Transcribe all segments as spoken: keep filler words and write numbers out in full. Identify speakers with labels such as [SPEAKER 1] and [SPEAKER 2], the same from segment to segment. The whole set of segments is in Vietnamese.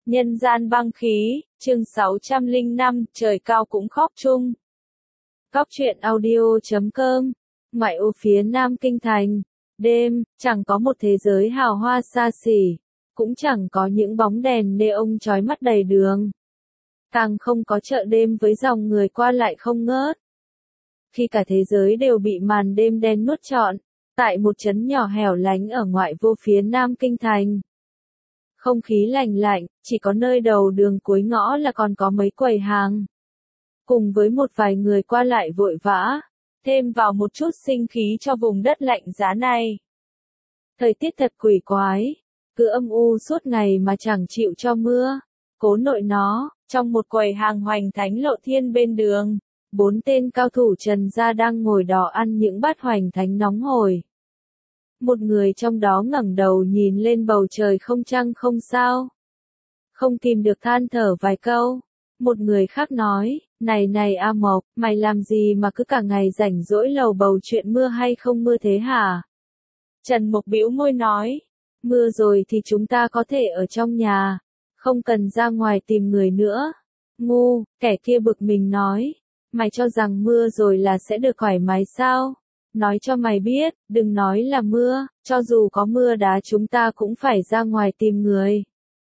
[SPEAKER 1] Nhân gian băng khí, chương sáu trăm lẻ năm, trời cao cũng khóc chung. Cóc truyện audio chấm com, ngoại ô phía Nam Kinh Thành, đêm, chẳng có một thế giới hào hoa xa xỉ, cũng chẳng có những bóng đèn neon chói mắt đầy đường. Càng không có chợ đêm với dòng người qua lại không ngớt. Khi cả thế giới đều bị màn đêm đen nuốt trọn, tại một trấn nhỏ hẻo lánh ở ngoại vô phía Nam Kinh Thành. Không khí lành lạnh, chỉ có nơi đầu đường cuối ngõ là còn có mấy quầy hàng. Cùng với một vài người qua lại vội vã, thêm vào một chút sinh khí cho vùng đất lạnh giá này. Thời tiết thật quỷ quái, cứ âm u suốt ngày mà chẳng chịu cho mưa. Cố nội nó, trong một quầy hàng Hoành Thánh Lộ Thiên bên đường, bốn tên cao thủ Trần gia đang ngồi đỏ ăn những bát Hoành Thánh nóng hổi. Một người trong đó ngẩng đầu nhìn lên bầu trời không trăng không sao. Không kìm được than thở vài câu. Một người khác nói, này này A Mộc, mày làm gì mà cứ cả ngày rảnh rỗi lầu bầu chuyện mưa hay không mưa thế hả? Trần Mộc bĩu môi nói, mưa rồi thì chúng ta có thể ở trong nhà, không cần ra ngoài tìm người nữa. Ngu, kẻ kia bực mình nói, mày cho rằng mưa rồi là sẽ được thoải mái sao? Nói cho mày biết, đừng nói là mưa, cho dù có mưa đá chúng ta cũng phải ra ngoài tìm người.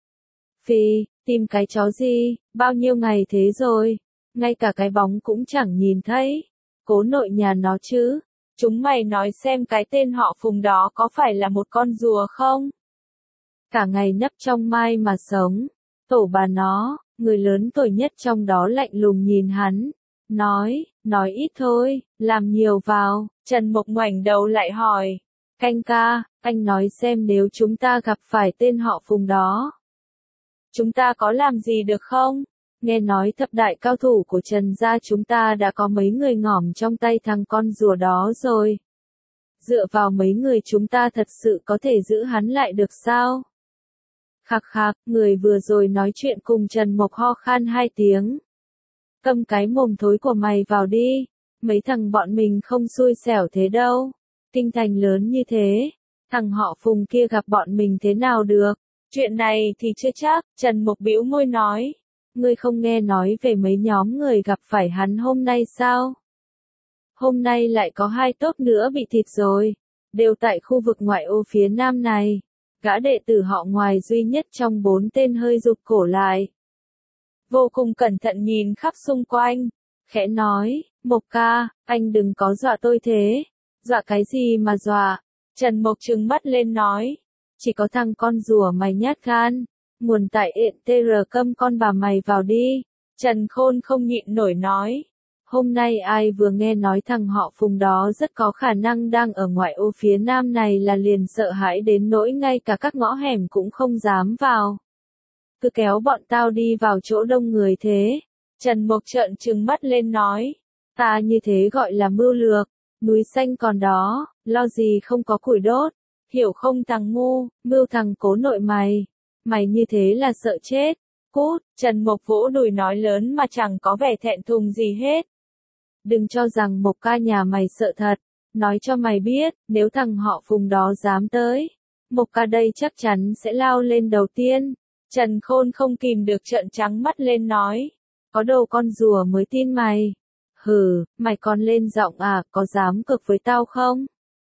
[SPEAKER 1] Phi, tìm cái chó gì, bao nhiêu ngày thế rồi, ngay cả cái bóng cũng chẳng nhìn thấy. Cố nội nhà nó chứ, chúng mày nói xem cái tên họ Phùng đó có phải là một con rùa không? Cả ngày nấp trong mai mà sống, tổ bà nó, người lớn tuổi nhất trong đó lạnh lùng nhìn hắn. Nói, nói ít thôi, làm nhiều vào. Trần Mộc ngoảnh đầu lại hỏi, canh ca, anh nói xem nếu chúng ta gặp phải tên họ Phùng đó. Chúng ta có làm gì được không? Nghe nói thập đại cao thủ của Trần gia chúng ta đã có mấy người ngỏm trong tay thằng con rùa đó rồi. Dựa vào mấy người chúng ta thật sự có thể giữ hắn lại được sao? Khạc khạc, người vừa rồi nói chuyện cùng Trần Mộc ho khan hai tiếng. Câm cái mồm thối của mày vào đi, mấy thằng bọn mình không xui xẻo thế đâu. Kinh thành lớn như thế, thằng họ Phùng kia gặp bọn mình thế nào được? Chuyện này thì chưa chắc, Trần Mộc bĩu môi nói. Ngươi không nghe nói về mấy nhóm người gặp phải hắn hôm nay sao? Hôm nay lại có hai tốp nữa bị thịt rồi, đều tại khu vực ngoại ô phía Nam này. Gã đệ tử họ Ngoài duy nhất trong bốn tên hơi rụt cổ lại. Vô cùng cẩn thận nhìn khắp xung quanh, khẽ nói, Mộc ca, anh đừng có dọa tôi thế. Dọa cái gì mà dọa? Trần Mộc trừng mắt lên nói, chỉ có thằng con rùa mày nhát gan, nguồn tại ện tr câm con bà mày vào đi. Trần Khôn không nhịn nổi nói, hôm nay ai vừa nghe nói thằng họ Phùng đó rất có khả năng đang ở ngoại ô phía Nam này là liền sợ hãi đến nỗi ngay cả các ngõ hẻm cũng không dám vào. Cứ kéo bọn tao đi vào chỗ đông người thế. Trần Mộc trợn trừng mắt lên nói, ta như thế gọi là mưu lược, núi xanh còn đó, lo gì không có củi đốt, hiểu không thằng ngu, mưu thằng cố nội mày, mày như thế là sợ chết, cút. Trần Mộc vỗ đùi nói lớn mà chẳng có vẻ thẹn thùng gì hết. Đừng cho rằng Mộc ca nhà mày sợ thật, nói cho mày biết, nếu thằng họ Phùng đó dám tới, Mộc ca đây chắc chắn sẽ lao lên đầu tiên. Trần Khôn không kìm được trợn trắng mắt lên nói, có đồ con rùa mới tin mày. Hừ, mày còn lên giọng à, có dám cực với tao không?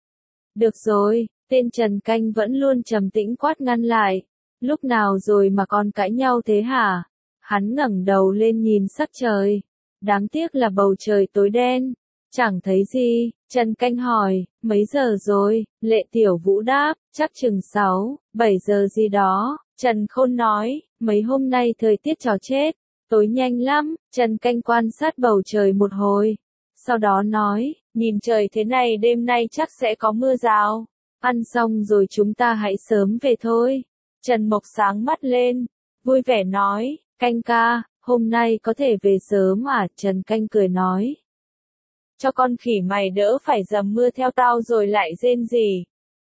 [SPEAKER 1] Được rồi, tên Trần Canh vẫn luôn trầm tĩnh quát ngăn lại. Lúc nào rồi mà còn cãi nhau thế hả? Hắn ngẩng đầu lên nhìn sắc trời. Đáng tiếc là bầu trời tối đen. Chẳng thấy gì, Trần Canh hỏi, mấy giờ rồi? Lệ Tiểu Vũ đáp, chắc chừng sáu, bảy giờ gì đó. Trần Khôn nói, mấy hôm nay thời tiết trò chết, tối nhanh lắm. Trần Canh quan sát bầu trời một hồi, sau đó nói, nhìn trời thế này đêm nay chắc sẽ có mưa rào. Ăn xong rồi chúng ta hãy sớm về thôi. Trần Mộc sáng mắt lên, vui vẻ nói, Canh ca, hôm nay có thể về sớm à? Trần Canh cười nói, cho con khỉ mày đỡ phải dầm mưa theo tao rồi lại rên gì.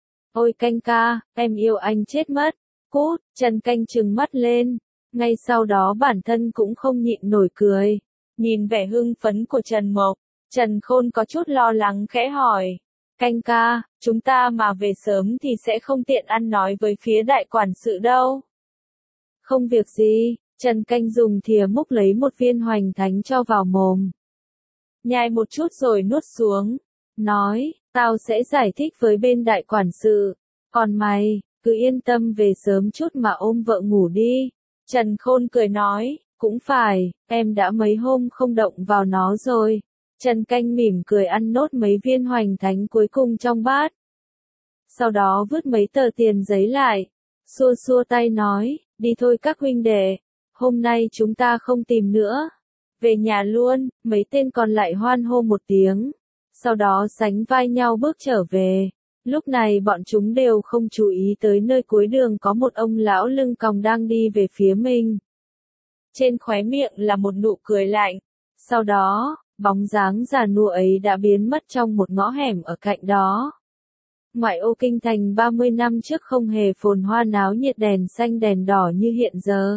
[SPEAKER 1] Ôi Canh ca, em yêu anh chết mất. Cút. Trần Canh trừng mắt lên, ngay sau đó bản thân cũng không nhịn nổi cười. Nhìn vẻ hưng phấn của Trần Mộc, Trần Khôn có chút lo lắng khẽ hỏi, Canh ca, chúng ta mà về sớm thì sẽ không tiện ăn nói với phía đại quản sự đâu. Không việc gì, Trần Canh dùng thìa múc lấy một viên hoành thánh cho vào mồm. Nhai một chút rồi nuốt xuống. Nói, tao sẽ giải thích với bên đại quản sự. Còn mày, cứ yên tâm về sớm chút mà ôm vợ ngủ đi. Trần Khôn cười nói, cũng phải, em đã mấy hôm không động vào nó rồi. Trần Canh mỉm cười ăn nốt mấy viên hoành thánh cuối cùng trong bát. Sau đó vứt mấy tờ tiền giấy lại. Xua xua tay nói, đi thôi các huynh đệ. Hôm nay chúng ta không tìm nữa. Về nhà luôn, mấy tên còn lại hoan hô một tiếng. Sau đó sánh vai nhau bước trở về. Lúc này bọn chúng đều không chú ý tới nơi cuối đường có một ông lão lưng còng đang đi về phía mình. Trên khóe miệng là một nụ cười lạnh. Sau đó, bóng dáng già nua ấy đã biến mất trong một ngõ hẻm ở cạnh đó. Ngoại ô kinh thành ba mươi năm trước không hề phồn hoa náo nhiệt đèn xanh đèn đỏ như hiện giờ.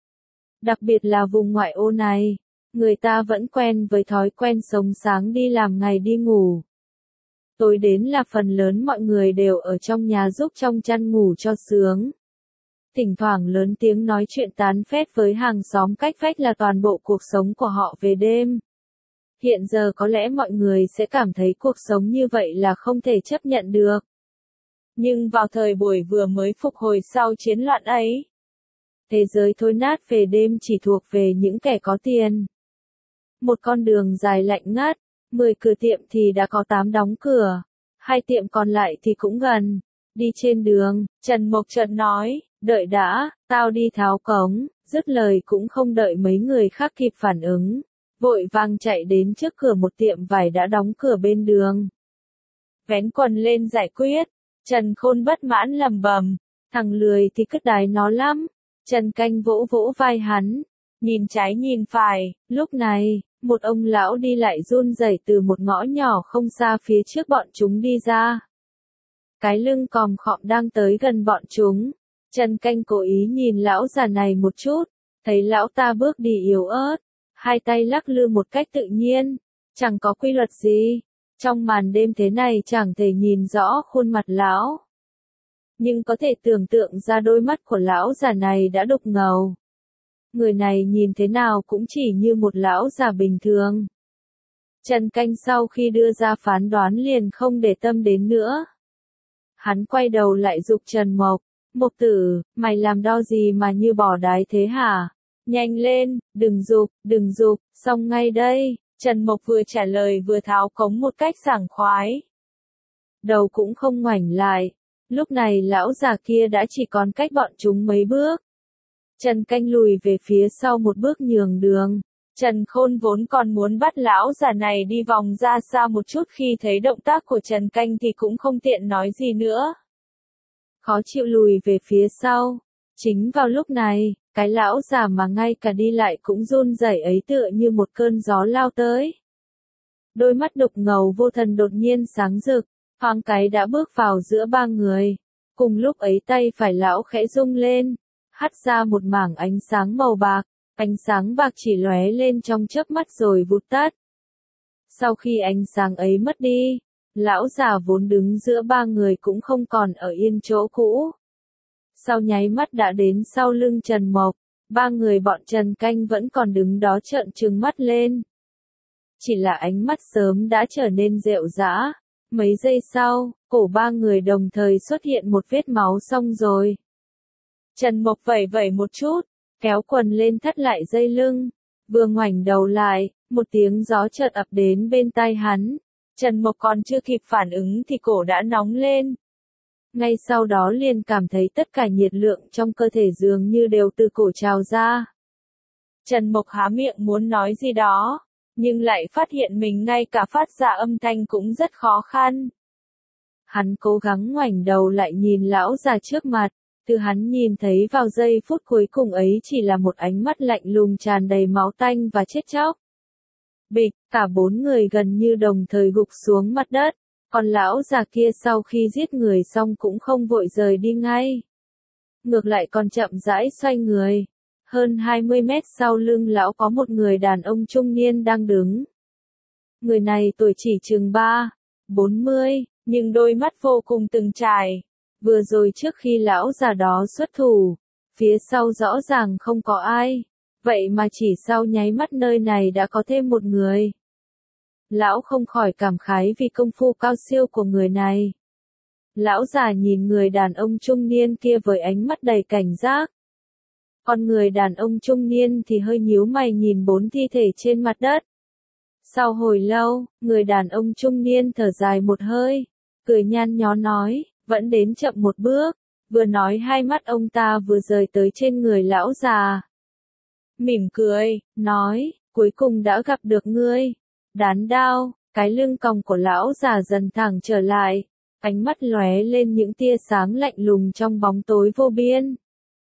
[SPEAKER 1] Đặc biệt là vùng ngoại ô này, người ta vẫn quen với thói quen sống sáng đi làm ngày đi ngủ. Tối đến là phần lớn mọi người đều ở trong nhà giúp trong chăn ngủ cho sướng. Thỉnh thoảng lớn tiếng nói chuyện tán phét với hàng xóm cách vách là toàn bộ cuộc sống của họ về đêm. Hiện giờ có lẽ mọi người sẽ cảm thấy cuộc sống như vậy là không thể chấp nhận được. Nhưng vào thời buổi vừa mới phục hồi sau chiến loạn ấy, thế giới thối nát về đêm chỉ thuộc về những kẻ có tiền. Một con đường dài lạnh ngắt, mười cửa tiệm thì đã có tám đóng cửa, hai tiệm còn lại thì cũng gần. Đi trên đường, Trần Mộc chợt nói, đợi đã, tao đi tháo cống, dứt lời cũng không đợi mấy người khác kịp phản ứng. Vội vàng chạy đến trước cửa một tiệm vải đã đóng cửa bên đường. Vén quần lên giải quyết, Trần Khôn bất mãn lầm bầm, thằng lười thì cứt đái nó lắm. Trần Canh vỗ vỗ vai hắn, nhìn trái nhìn phải, lúc này, một ông lão đi lại run rẩy từ một ngõ nhỏ không xa phía trước bọn chúng đi ra. Cái lưng còm khọm đang tới gần bọn chúng. Trần Canh cố ý nhìn lão già này một chút, thấy lão ta bước đi yếu ớt, hai tay lắc lư một cách tự nhiên, chẳng có quy luật gì. Trong màn đêm thế này chẳng thể nhìn rõ khuôn mặt lão. Nhưng có thể tưởng tượng ra đôi mắt của lão già này đã đục ngầu. Người này nhìn thế nào cũng chỉ như một lão già bình thường. Trần Canh sau khi đưa ra phán đoán liền không để tâm đến nữa. Hắn quay đầu lại giục Trần Mộc, Mộc tử, mày làm đo gì mà như bò đái thế hả? Nhanh lên, đừng giục, đừng giục, xong ngay đây. Trần Mộc vừa trả lời vừa tháo cống một cách sảng khoái. Đầu cũng không ngoảnh lại. Lúc này lão già kia đã chỉ còn cách bọn chúng mấy bước. Trần Canh lùi về phía sau một bước nhường đường. Trần Khôn vốn còn muốn bắt lão già này đi vòng ra xa một chút, khi thấy động tác của Trần Canh thì cũng không tiện nói gì nữa. Khó chịu lùi về phía sau. Chính vào lúc này, cái lão già mà ngay cả đi lại cũng run rẩy ấy tựa như một cơn gió lao tới. Đôi mắt đục ngầu vô thần đột nhiên sáng rực, thoáng cái đã bước vào giữa ba người. Cùng lúc ấy tay phải lão khẽ rung lên, hắt ra một mảng ánh sáng màu bạc, ánh sáng bạc chỉ lóe lên trong chớp mắt rồi vụt tắt. Sau khi ánh sáng ấy mất đi, lão già vốn đứng giữa ba người cũng không còn ở yên chỗ cũ. Sau nháy mắt đã đến sau lưng Trần Mộc, ba người bọn Trần Canh vẫn còn đứng đó trợn trừng mắt lên. Chỉ là ánh mắt sớm đã trở nên rệu rã. Mấy giây sau, cổ ba người đồng thời xuất hiện một vết máu xong rồi. Trần Mộc vẩy vẩy một chút, kéo quần lên thắt lại dây lưng, vừa ngoảnh đầu lại, một tiếng gió chợt ập đến bên tai hắn. Trần Mộc còn chưa kịp phản ứng thì cổ đã nóng lên. Ngay sau đó liền cảm thấy tất cả nhiệt lượng trong cơ thể dường như đều từ cổ trào ra. Trần Mộc há miệng muốn nói gì đó, nhưng lại phát hiện mình ngay cả phát ra âm thanh cũng rất khó khăn. Hắn cố gắng ngoảnh đầu lại nhìn lão già trước mặt, thứ hắn nhìn thấy vào giây phút cuối cùng ấy chỉ là một ánh mắt lạnh lùng tràn đầy máu tanh và chết chóc. Bịch, cả bốn người gần như đồng thời gục xuống mặt đất, còn lão già kia sau khi giết người xong cũng không vội rời đi ngay. Ngược lại còn chậm rãi xoay người. Hơn hai mươi mét sau lưng lão có một người đàn ông trung niên đang đứng. Người này tuổi chỉ chừng ba, bốn mươi, nhưng đôi mắt vô cùng từng trải. Vừa rồi trước khi lão già đó xuất thủ, Phía sau rõ ràng không có ai, vậy mà chỉ sau nháy mắt nơi này đã có thêm một người. Lão không khỏi cảm khái vì công phu cao siêu của người này. Lão già nhìn người đàn ông trung niên kia với ánh mắt đầy cảnh giác. Còn người đàn ông trung niên thì hơi nhíu mày nhìn bốn thi thể trên mặt đất. Sau hồi lâu, người đàn ông trung niên thở dài một hơi, cười nhăn nhó nói, vẫn đến chậm một bước. Vừa nói hai mắt ông ta vừa rời tới trên người lão già. Mỉm cười, nói, cuối cùng đã gặp được ngươi. Đán đao, cái lưng còng của lão già dần thẳng trở lại, ánh mắt lóe lên những tia sáng lạnh lùng trong bóng tối vô biên.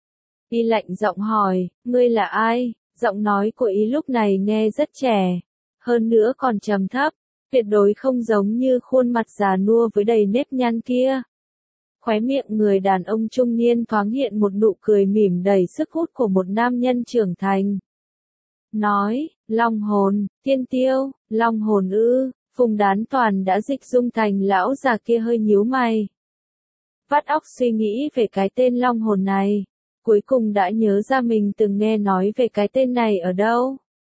[SPEAKER 1] Y lạnh giọng hỏi, ngươi là ai? Giọng nói của Y lúc này nghe rất trẻ, hơn nữa còn trầm thấp, tuyệt đối không giống như khuôn mặt già nua với đầy nếp nhăn kia. Khóe miệng người đàn ông trung niên thoáng hiện một nụ cười mỉm đầy sức hút của một nam nhân trưởng thành. Nói, long hồn, tiên tiêu, long hồn ư, Phùng Đán Toàn đã dịch dung thành lão già kia hơi nhíu mày. Vắt óc suy nghĩ về cái tên long hồn này, cuối cùng đã nhớ ra mình từng nghe nói về cái tên này ở đâu.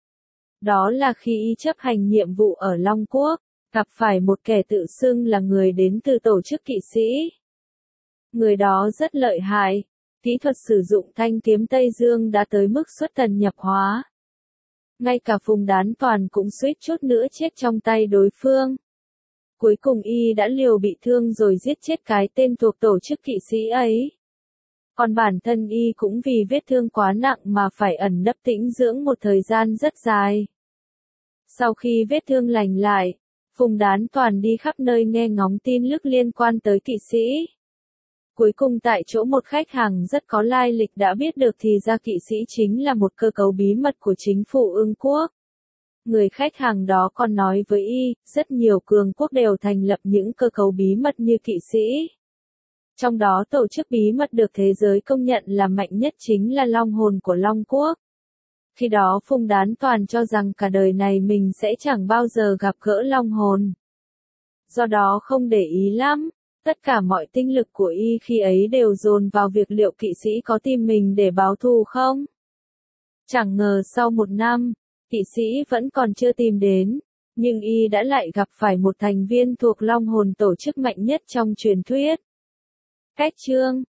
[SPEAKER 1] Đó là khi Y chấp hành nhiệm vụ ở Long Quốc, gặp phải một kẻ tự xưng là người đến từ tổ chức kỵ sĩ. Người đó rất lợi hại, kỹ thuật sử dụng thanh kiếm Tây Dương đã tới mức xuất thần nhập hóa. Ngay cả Phùng Đán Toàn cũng suýt chút nữa chết trong tay đối phương. Cuối cùng Y đã liều bị thương rồi giết chết cái tên thuộc tổ chức kỵ sĩ ấy. Còn bản thân Y cũng vì vết thương quá nặng mà phải ẩn nấp tĩnh dưỡng một thời gian rất dài. Sau khi vết thương lành lại, Phùng Đán Toàn đi khắp nơi nghe ngóng tin tức liên quan tới kỵ sĩ. Cuối cùng tại chỗ một khách hàng rất có lai lịch đã biết được thì ra kỵ sĩ chính là một cơ cấu bí mật của chính phủ Ưng Quốc. Người khách hàng đó còn nói với Y, rất nhiều cường quốc đều thành lập những cơ cấu bí mật như kỵ sĩ. Trong đó tổ chức bí mật được thế giới công nhận là mạnh nhất chính là Long Hồn của Long Quốc. Khi đó Phùng Đán Toàn cho rằng cả đời này mình sẽ chẳng bao giờ gặp gỡ Long Hồn. Do đó không để ý lắm, tất cả mọi tinh lực của Y khi ấy đều dồn vào việc liệu kỵ sĩ có tìm mình để báo thù không. Chẳng ngờ sau một năm, kỵ sĩ vẫn còn chưa tìm đến, nhưng Y đã lại gặp phải một thành viên thuộc Long Hồn tổ chức mạnh nhất trong truyền thuyết. Cách chương